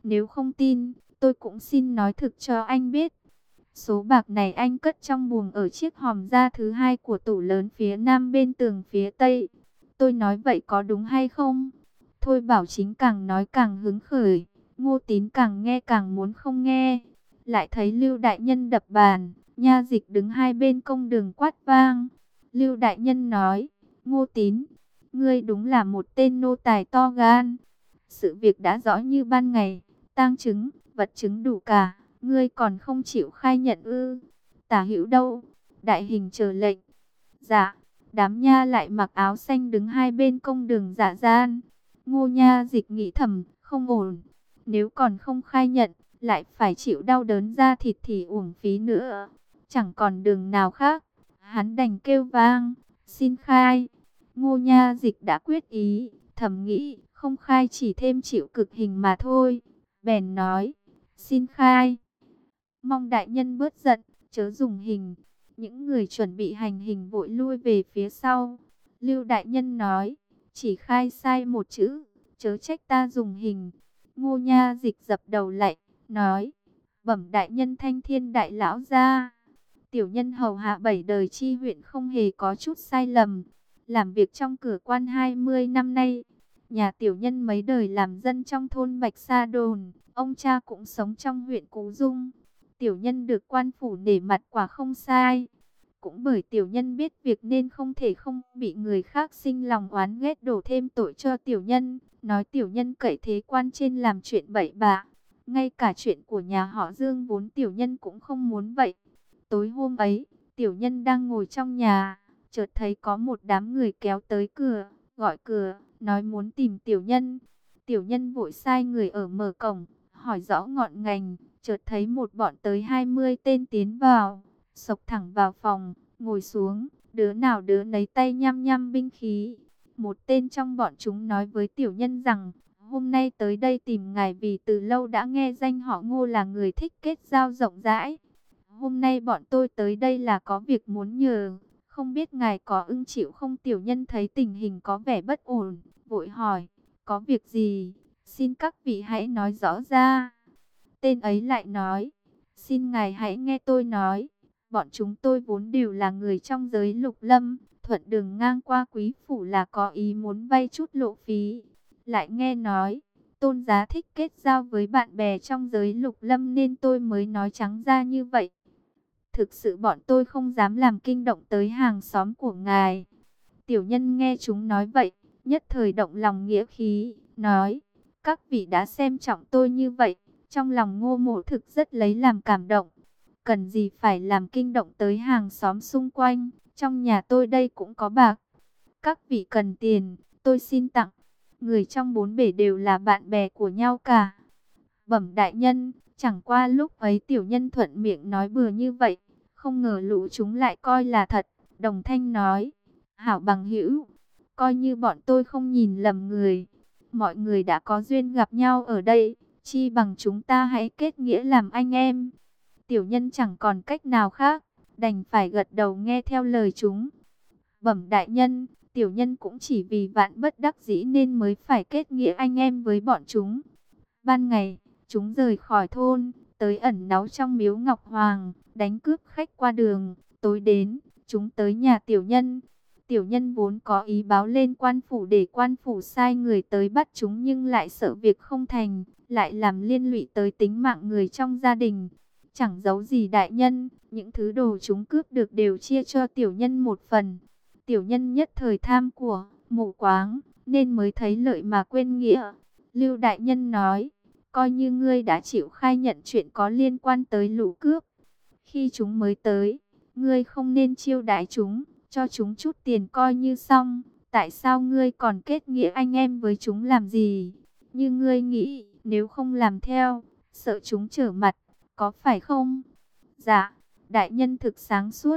Nếu không tin, tôi cũng xin nói thực cho anh biết. Số bạc này anh cất trong buồng ở chiếc hòm da thứ hai của tủ lớn phía nam bên tường phía tây. Tôi nói vậy có đúng hay không? Thôi Bảo Chính càng nói càng hứng khởi, Ngô Tín càng nghe càng muốn không nghe. Lại thấy Lưu Đại Nhân đập bàn, Nha Dịch đứng hai bên công đường quát vang. Lưu Đại Nhân nói, Ngô Tín, ngươi đúng là một tên nô tài to gan. Sự việc đã rõ như ban ngày, tang chứng, vật chứng đủ cả, ngươi còn không chịu khai nhận ư? Tả Hữu đâu? Đại hình chờ lệnh. Dạ. Đám nha lại mặc áo xanh đứng hai bên công đường dạ gian. Ngô Nha Dịch nghĩ thầm, không ổn. Nếu còn không khai nhận, lại phải chịu đau đớn da thịt thì uổng phí nữa. Chẳng còn đường nào khác. Hắn đành kêu vang, xin khai. Ngô Nha Dịch đã quyết ý, thầm nghĩ, không khai chỉ thêm chịu cực hình mà thôi. Bèn nói, xin khai. Mong đại nhân bớt giận, chớ dùng hình. Những người chuẩn bị hành hình vội lui về phía sau. Lưu Đại Nhân nói, chỉ khai sai một chữ, chớ trách ta dùng hình. Ngô Nha Dịch dập đầu lạy, nói, bẩm Đại Nhân Thanh Thiên Đại Lão gia. Tiểu nhân hầu hạ 7 đời chi huyện không hề có chút sai lầm. Làm việc trong cửa quan 20 năm nay. Nhà tiểu nhân mấy đời làm dân trong thôn Bạch Sa Đồn. Ông cha cũng sống trong huyện Cú Dung. Tiểu nhân được quan phủ nể mặt quả không sai. Cũng bởi tiểu nhân biết việc nên không thể không bị người khác sinh lòng oán ghét đổ thêm tội cho tiểu nhân. Nói tiểu nhân cậy thế quan trên làm chuyện bậy bạ. Ngay cả chuyện của nhà họ Dương vốn tiểu nhân cũng không muốn vậy. Tối hôm ấy, tiểu nhân đang ngồi trong nhà, chợt thấy có một đám người kéo tới cửa, gọi cửa, nói muốn tìm tiểu nhân. Tiểu nhân vội sai người ở mở cổng, hỏi rõ ngọn ngành, chợt thấy một bọn tới 20 tên tiến vào, xộc thẳng vào phòng, ngồi xuống, đứa nào đứa nấy tay nhăm nhăm binh khí. Một tên trong bọn chúng nói với tiểu nhân rằng, hôm nay tới đây tìm ngài vì từ lâu đã nghe danh họ Ngô là người thích kết giao rộng rãi. Hôm nay bọn tôi tới đây là có việc muốn nhờ, không biết ngài có ưng chịu không? Tiểu nhân thấy tình hình có vẻ bất ổn, vội hỏi, có việc gì? Xin các vị hãy nói rõ ra. Tên ấy lại nói, xin ngài hãy nghe tôi nói, bọn chúng tôi vốn đều là người trong giới lục lâm, thuận đường ngang qua quý phủ là có ý muốn vay chút lộ phí. Lại nghe nói, tôn giá thích kết giao với bạn bè trong giới lục lâm nên tôi mới nói trắng ra như vậy. Thực sự bọn tôi không dám làm kinh động tới hàng xóm của ngài. Tiểu nhân nghe chúng nói vậy, nhất thời động lòng nghĩa khí, nói, các vị đã xem trọng tôi như vậy, trong lòng Ngô Mộ thực rất lấy làm cảm động. Cần gì phải làm kinh động tới hàng xóm xung quanh, trong nhà tôi đây cũng có bạc. Các vị cần tiền, tôi xin tặng. Người trong bốn bể đều là bạn bè của nhau cả. Bẩm đại nhân, chẳng qua lúc ấy tiểu nhân thuận miệng nói bừa như vậy, không ngờ lũ chúng lại coi là thật. Đồng thanh nói, hảo bằng hữu, coi như bọn tôi không nhìn lầm người. Mọi người đã có duyên gặp nhau ở đây, chi bằng chúng ta hãy kết nghĩa làm anh em. Tiểu nhân chẳng còn cách nào khác, đành phải gật đầu nghe theo lời chúng. Bẩm đại nhân, tiểu nhân cũng chỉ vì vạn bất đắc dĩ nên mới phải kết nghĩa anh em với bọn chúng. Ban ngày, chúng rời khỏi thôn, tới ẩn náu trong miếu Ngọc Hoàng, đánh cướp khách qua đường. Tối đến, chúng tới nhà tiểu nhân. Tiểu nhân vốn có ý báo lên quan phủ để quan phủ sai người tới bắt chúng, nhưng lại sợ việc không thành, lại làm liên lụy tới tính mạng người trong gia đình. Chẳng giấu gì đại nhân, những thứ đồ chúng cướp được đều chia cho tiểu nhân một phần. Tiểu nhân nhất thời tham của, mù quáng, nên mới thấy lợi mà quên nghĩa. Lưu đại nhân nói, coi như ngươi đã chịu khai nhận chuyện có liên quan tới lũ cướp. Khi chúng mới tới, ngươi không nên chiêu đãi chúng, cho chúng chút tiền coi như xong. Tại sao ngươi còn kết nghĩa anh em với chúng làm gì? Như ngươi nghĩ, nếu không làm theo, sợ chúng trở mặt, có phải không? Dạ, đại nhân thực sáng suốt.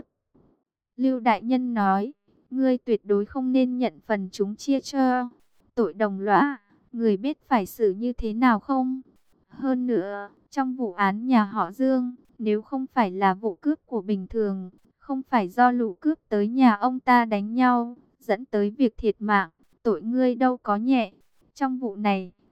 Lưu đại nhân nói, ngươi tuyệt đối không nên nhận phần chúng chia cho. Tội đồng lõa, người biết phải xử như thế nào không? Hơn nữa, trong vụ án nhà họ Dương, nếu không phải là vụ cướp của bình thường, không phải do lũ cướp tới nhà ông ta đánh nhau, dẫn tới việc thiệt mạng, tội ngươi đâu có nhẹ. Trong vụ này,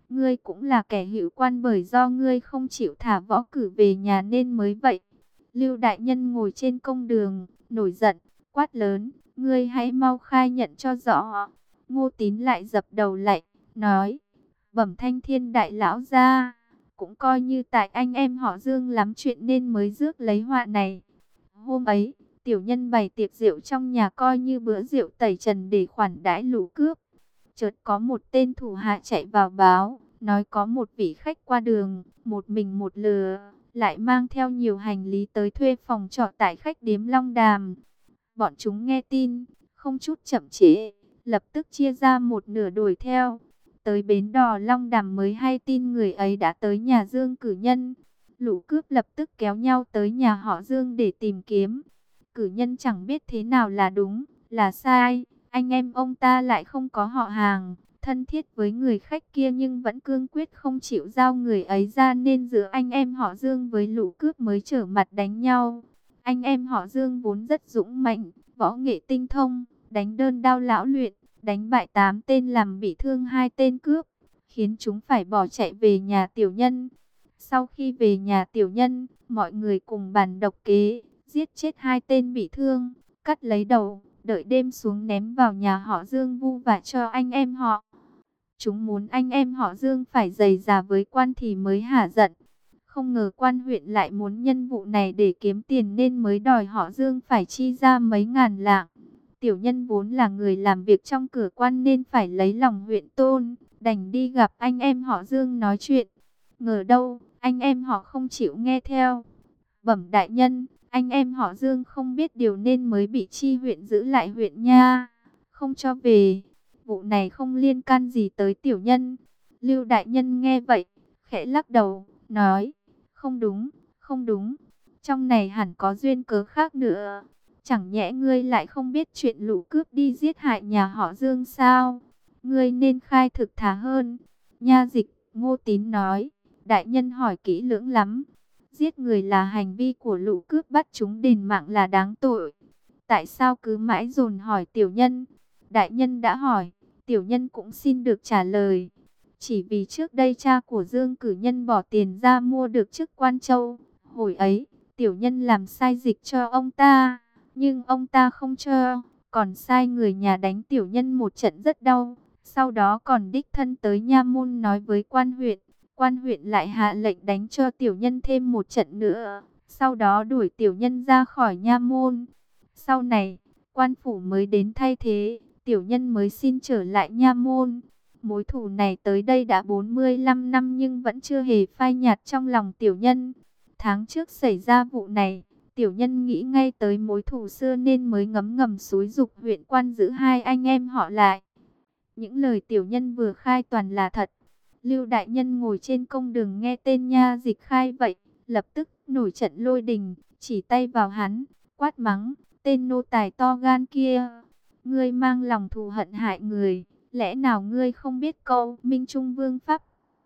Ngươi cũng là kẻ hữu quan, bởi do ngươi không chịu thả Võ Cử về nhà nên mới vậy. Lưu đại nhân ngồi trên công đường, nổi giận, quát lớn, ngươi hãy mau khai nhận cho rõ. Ngô Tín lại dập đầu lạy, nói, bẩm thanh thiên đại lão gia, cũng coi như tại anh em họ Dương lắm chuyện nên mới rước lấy họa này. Hôm ấy, tiểu nhân bày tiệc rượu trong nhà coi như bữa rượu tẩy trần để khoản đãi lũ cướp. Chợt có một tên thủ hạ chạy vào báo, nói có một vị khách qua đường, một mình một lừa, lại mang theo nhiều hành lý tới thuê phòng trọ tại khách điếm Long Đàm. Bọn chúng nghe tin, không chút chậm trễ, lập tức chia ra một nửa đuổi theo. Tới bến đò Long Đàm mới hay tin người ấy đã tới nhà Dương Cử Nhân. Lũ cướp lập tức kéo nhau tới nhà họ Dương để tìm kiếm. Cử Nhân chẳng biết thế nào là đúng, là sai. Anh em ông ta lại không có họ hàng, thân thiết với người khách kia nhưng vẫn cương quyết không chịu giao người ấy ra, nên giữa anh em họ Dương với lũ cướp mới trở mặt đánh nhau. Anh em họ Dương vốn rất dũng mạnh, võ nghệ tinh thông, đánh đơn đao lão luyện, đánh bại 8 tên làm bị thương 2 tên cướp, khiến chúng phải bỏ chạy về nhà tiểu nhân. Sau khi về nhà tiểu nhân, mọi người cùng bàn độc kế, giết chết 2 tên bị thương, cắt lấy đầu, đợi đêm xuống ném vào nhà họ Dương vu vạ cho anh em họ. Chúng muốn anh em họ Dương phải giày già với quan thì mới hả giận. Không ngờ quan huyện lại muốn nhân vụ này để kiếm tiền nên mới đòi họ Dương phải chi ra mấy ngàn lạng. Tiểu nhân vốn là người làm việc trong cửa quan nên phải lấy lòng huyện tôn, đành đi gặp anh em họ Dương nói chuyện. Ngờ đâu, anh em họ không chịu nghe theo. Bẩm đại nhân, anh em họ Dương không biết điều nên mới bị chi huyện giữ lại huyện nha, không cho về. Vụ này không liên can gì tới tiểu nhân. Lưu đại nhân nghe vậy, khẽ lắc đầu, nói, không đúng, không đúng. Trong này hẳn có duyên cớ khác nữa. Chẳng nhẽ ngươi lại không biết chuyện lũ cướp đi giết hại nhà họ Dương sao? Ngươi nên khai thực thà hơn. Nha dịch, Ngô Tín nói, đại nhân hỏi kỹ lưỡng lắm. Giết người là hành vi của lũ cướp, bắt chúng đền mạng là đáng tội. Tại sao cứ mãi dồn hỏi tiểu nhân? Đại nhân đã hỏi, tiểu nhân cũng xin được trả lời. Chỉ vì trước đây cha của Dương Cử Nhân bỏ tiền ra mua được chức quan châu. Hồi ấy, tiểu nhân làm sai dịch cho ông ta, nhưng ông ta không cho, còn sai người nhà đánh tiểu nhân một trận rất đau. Sau đó còn đích thân tới nha môn nói với quan huyện. Quan huyện lại hạ lệnh đánh cho tiểu nhân thêm một trận nữa. Sau đó đuổi tiểu nhân ra khỏi nha môn. Sau này, quan phủ mới đến thay thế, tiểu nhân mới xin trở lại nha môn. Mối thù này tới đây đã 45 năm nhưng vẫn chưa hề phai nhạt trong lòng tiểu nhân. Tháng trước xảy ra vụ này, tiểu nhân nghĩ ngay tới mối thù xưa nên mới ngấm ngầm xúi giục huyện quan giữ hai anh em họ lại. Những lời tiểu nhân vừa khai toàn là thật. Lưu đại nhân ngồi trên công đường nghe tên nha dịch khai vậy, lập tức nổi trận lôi đình, chỉ tay vào hắn, quát mắng, tên nô tài to gan kia, ngươi mang lòng thù hận hại người, lẽ nào ngươi không biết câu Minh Trung Vương pháp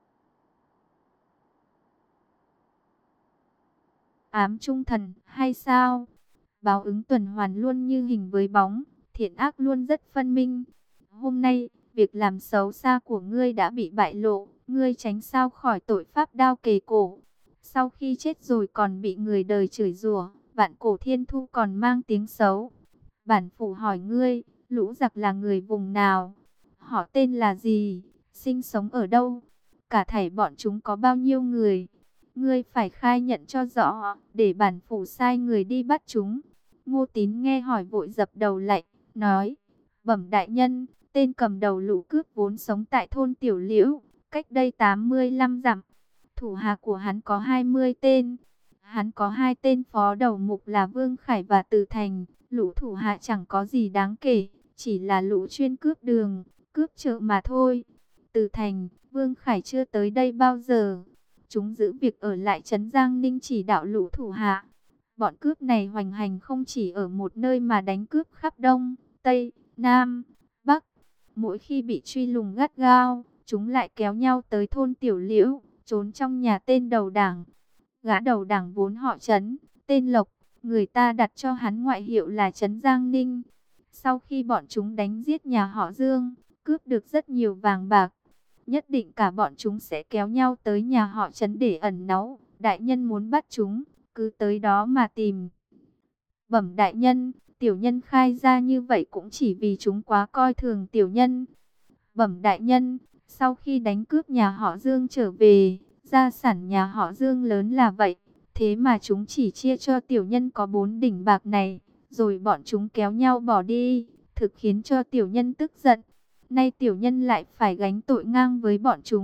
ám trung thần hay sao? Báo ứng tuần hoàn luôn như hình với bóng, thiện ác luôn rất phân minh. Hôm nay, việc làm xấu xa của ngươi đã bị bại lộ, ngươi tránh sao khỏi tội pháp đao kề cổ. Sau khi chết rồi còn bị người đời chửi rủa, vạn cổ thiên thu còn mang tiếng xấu. Bản phủ hỏi ngươi, lũ giặc là người vùng nào? Họ tên là gì? Sinh sống ở đâu? Cả thảy bọn chúng có bao nhiêu người? Ngươi phải khai nhận cho rõ, để bản phủ sai người đi bắt chúng. Ngô Tín nghe hỏi vội dập đầu lạy, nói, bẩm đại nhân, tên cầm đầu lũ cướp vốn sống tại thôn Tiểu Liễu, cách đây 85 dặm. Thủ hạ của hắn có 20 tên. Hắn có 2 tên phó đầu mục là Vương Khải và Từ Thành. Lũ thủ hạ chẳng có gì đáng kể, chỉ là lũ chuyên cướp đường, cướp chợ mà thôi. Từ Thành, Vương Khải chưa tới đây bao giờ. Chúng giữ việc ở lại trấn Giang Ninh chỉ đạo lũ thủ hạ. Bọn cướp này hoành hành không chỉ ở một nơi mà đánh cướp khắp Đông, Tây, Nam, Bắc. Mỗi khi bị truy lùng gắt gao, chúng lại kéo nhau tới thôn Tiểu Liễu, trốn trong nhà tên đầu đảng. Gã đầu đảng vốn họ Trấn, tên Lộc, người ta đặt cho hắn ngoại hiệu là Trấn Giang Ninh. Sau khi bọn chúng đánh giết nhà họ Dương, cướp được rất nhiều vàng bạc, nhất định cả bọn chúng sẽ kéo nhau tới nhà họ Trấn để ẩn náu. Đại nhân muốn bắt chúng, cứ tới đó mà tìm. Bẩm đại nhân, tiểu nhân khai ra như vậy cũng chỉ vì chúng quá coi thường tiểu nhân. Bẩm đại nhân, sau khi đánh cướp nhà họ Dương trở về, gia sản nhà họ Dương lớn là vậy, thế mà chúng chỉ chia cho tiểu nhân có 4 đỉnh bạc này, rồi bọn chúng kéo nhau bỏ đi, thực khiến cho tiểu nhân tức giận. Nay tiểu nhân lại phải gánh tội ngang với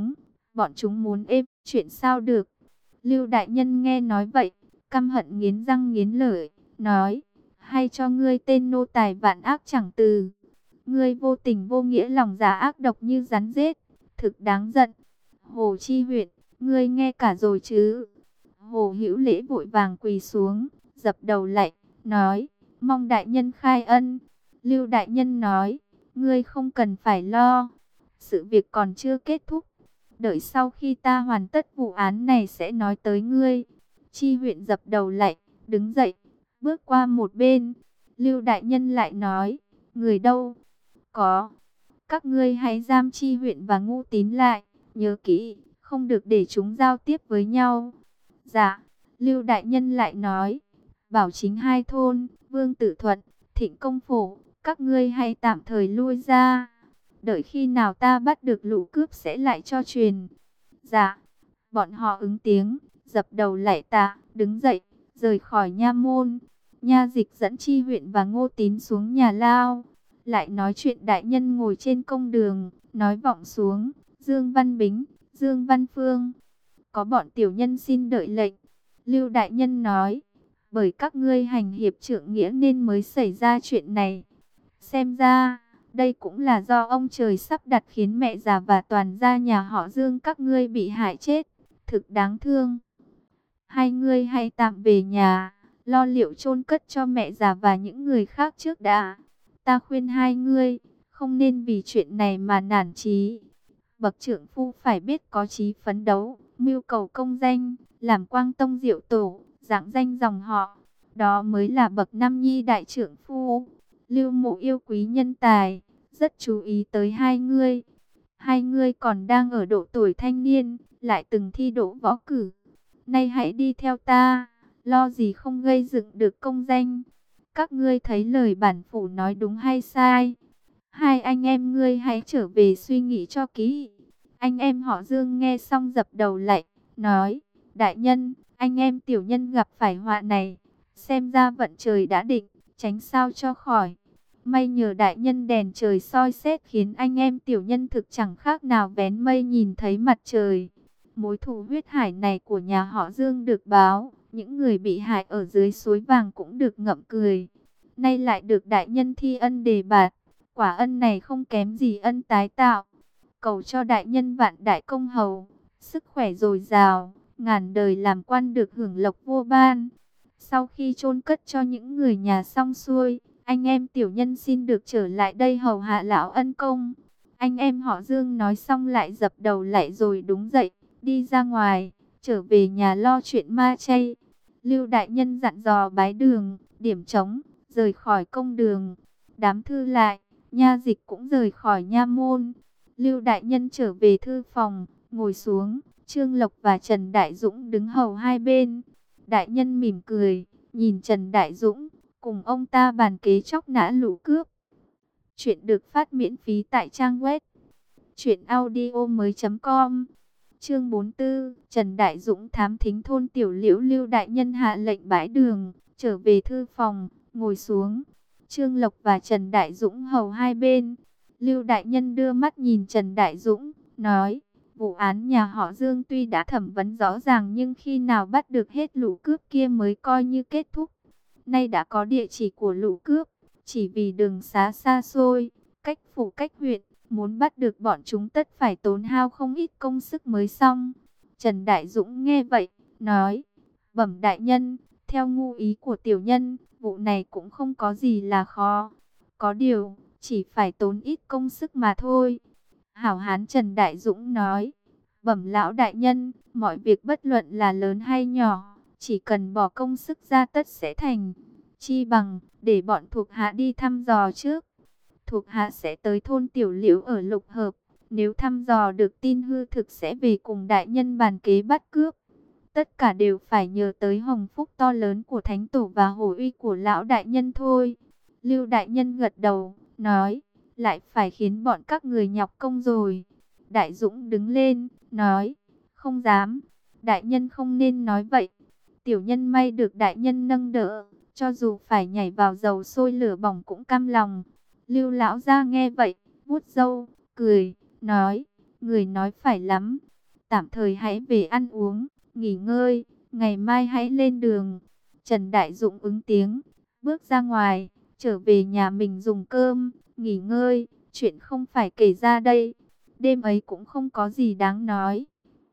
bọn chúng muốn êm chuyện sao được. Lưu đại nhân nghe nói vậy, căm hận nghiến răng nghiến lợi, nói, hay cho ngươi tên nô tài vạn ác chẳng từ. Ngươi vô tình vô nghĩa, lòng dạ ác độc như rắn rết, thực đáng giận. Hồ Chi Huyện, ngươi nghe cả rồi chứ? Hồ Hữu Lễ vội vàng quỳ xuống, dập đầu lạy, nói, mong đại nhân khai ân. Lưu đại nhân nói, ngươi không cần phải lo, sự việc còn chưa kết thúc. Đợi sau khi ta hoàn tất vụ án này sẽ nói tới ngươi. Chi Huyện dập đầu lạy, đứng dậy, bước qua một bên. Lưu đại nhân lại nói, người đâu? Có. Các ngươi hãy giam Chi Huyện và Ngũ Tín lại, nhớ kỹ, không được để chúng giao tiếp với nhau. Dạ. Lưu đại nhân lại nói, Bảo Chính hai thôn, Vương Tử Thuận, Thịnh Công Phổ, các ngươi hãy tạm thời lui ra. Đợi khi nào ta bắt được lũ cướp sẽ lại cho truyền. Dạ. Bọn họ ứng tiếng, dập đầu lạy tạ, đứng dậy, rời khỏi nha môn. Nha Dịch dẫn Chi Huyện và Ngô Tín xuống nhà lao. Lại nói chuyện đại nhân ngồi trên công đường, nói vọng xuống, Dương Văn Bính, Dương Văn Phương. Có bọn tiểu nhân xin đợi lệnh. Lưu đại nhân nói, bởi các ngươi hành hiệp trượng nghĩa nên mới xảy ra chuyện này. Xem ra, đây cũng là do ông trời sắp đặt khiến mẹ già và toàn gia nhà họ Dương các ngươi bị hại chết. Thực đáng thương. Hai ngươi hãy tạm về nhà, lo liệu chôn cất cho mẹ già và những người khác trước đã. Ta khuyên hai ngươi, không nên vì chuyện này mà nản chí. Bậc trưởng phu phải biết có chí phấn đấu, mưu cầu công danh, làm quang tông diệu tổ, rạng danh dòng họ. Đó mới là bậc nam nhi đại trưởng phu. Lưu Mộ yêu quý nhân tài, rất chú ý tới hai ngươi. Hai ngươi còn đang ở độ tuổi thanh niên, lại từng thi đỗ võ cử. Nay hãy đi theo ta, lo gì không gây dựng được công danh. Các ngươi thấy lời bản phủ nói đúng hay sai? Hai anh em ngươi hãy trở về suy nghĩ cho kỹ. Anh em họ Dương nghe xong dập đầu lạy, nói, đại nhân, anh em tiểu nhân gặp phải họa này. Xem ra vận trời đã định, tránh sao cho khỏi. May nhờ đại nhân đèn trời soi xét khiến anh em tiểu nhân thực chẳng khác nào vén mây nhìn thấy mặt trời. Mối thù huyết hải này của nhà họ Dương được báo, những người bị hại ở dưới suối vàng cũng được ngậm cười. Nay lại được đại nhân thi ân đề bạt, quả ân này không kém gì ân tái tạo. Cầu cho đại nhân vạn đại công hầu, sức khỏe dồi dào, ngàn đời làm quan được hưởng lộc vô ban. Sau khi chôn cất cho những người nhà xong xuôi, anh em tiểu nhân xin được trở lại đây hầu hạ lão ân công. Anh em họ Dương nói xong lại dập đầu lại rồi đứng dậy, đi ra ngoài, trở về nhà lo chuyện ma chay. Lưu đại nhân dặn dò bái đường, điểm trống, rời khỏi công đường. Đám thư lại, nha dịch cũng rời khỏi nha môn. Lưu đại nhân trở về thư phòng, ngồi xuống, Trương Lộc và Trần Đại Dũng đứng hầu hai bên. Đại nhân mỉm cười, nhìn Trần Đại Dũng, cùng ông ta bàn kế chóc nã lũ cướp. Chuyện được phát miễn phí tại trang web truyệnaudiomoi.com. Chương 44, Trần Đại Dũng thám thính thôn Tiểu Liễu. Lưu đại nhân hạ lệnh bãi đường, trở về thư phòng, ngồi xuống. Trương Lộc và Trần Đại Dũng hầu hai bên. Lưu đại nhân đưa mắt nhìn Trần Đại Dũng, nói, vụ án nhà họ Dương tuy đã thẩm vấn rõ ràng nhưng khi nào bắt được hết lũ cướp kia mới coi như kết thúc. Nay đã có địa chỉ của lũ cướp, chỉ vì đường xá xa xôi, cách phủ cách huyện, muốn bắt được bọn chúng tất phải tốn hao không ít công sức mới xong. Trần Đại Dũng nghe vậy, nói, bẩm đại nhân, theo ngu ý của tiểu nhân, vụ này cũng không có gì là khó. Có điều, chỉ phải tốn ít công sức mà thôi. Hảo hán Trần Đại Dũng nói, bẩm lão đại nhân, mọi việc bất luận là lớn hay nhỏ, chỉ cần bỏ công sức ra tất sẽ thành. Chi bằng, để bọn thuộc hạ đi thăm dò trước. Thuộc hạ sẽ tới thôn Tiểu Liễu ở Lục Hợp, Nếu thăm dò được tin hư thực sẽ về cùng đại nhân bàn kế bắt cướp. Tất cả đều phải nhờ tới hồng phúc to lớn của thánh tổ và hổ uy của lão đại nhân thôi. Lưu đại nhân gật đầu, nói, lại phải khiến bọn các người nhọc công rồi. Đại Dũng đứng lên, nói, không dám, đại nhân không nên nói vậy. Tiểu nhân may được đại nhân nâng đỡ, cho dù phải nhảy vào dầu sôi lửa bỏng cũng cam lòng. Lưu lão gia nghe vậy, vuốt râu, cười, nói, người nói phải lắm. Tạm thời hãy về ăn uống, nghỉ ngơi, ngày mai hãy lên đường. Trần Đại Dũng ứng tiếng, bước ra ngoài, trở về nhà mình dùng cơm, nghỉ ngơi, chuyện không phải kể ra đây. Đêm ấy cũng không có gì đáng nói.